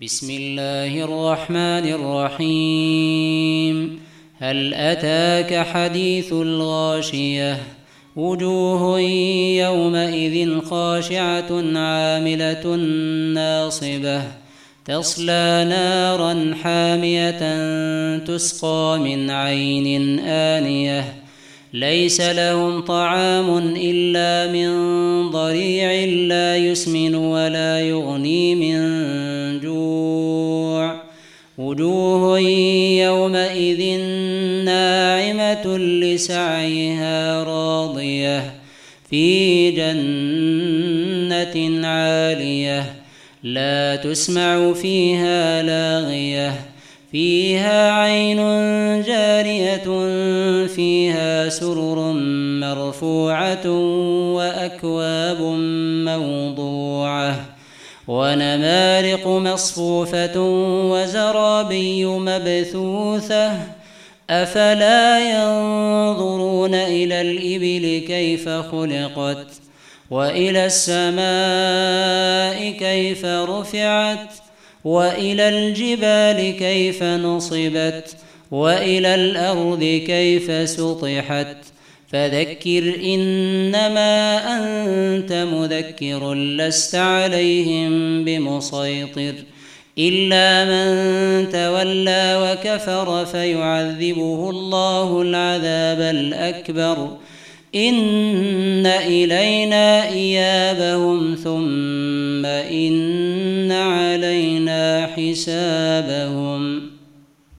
بسم الله الرحمن الرحيم. هل أتاك حديث الغاشية؟ وجوه يومئذ خاشعة عاملة ناصبة تصلى نارا حامية تسقى من عين آنية ليس لهم طعام إلا من ضريع لا يسمن ولا يغني من جوع. وجوه يومئذ ناعمة لسعيها راضية في جنة عالية لا تسمع فيها لاغية فيها عين جارية فيها سرر مرفوعة وأكواب موضوعة ونمارق مصفوفة وزرابي مبثوثة أفلا ينظرون إلى الإبل كيف خلقت وإلى السماء كيف رفعت وإلى الجبال كيف نصبت وإلى الأرض كيف سطحت فذكر إنما أنت مذكر لست عليهم بمسيطر إلا من تولى وكفر فيعذبه الله العذاب الأكبر إن إلينا إيابهم ثم إن علينا حسابهم.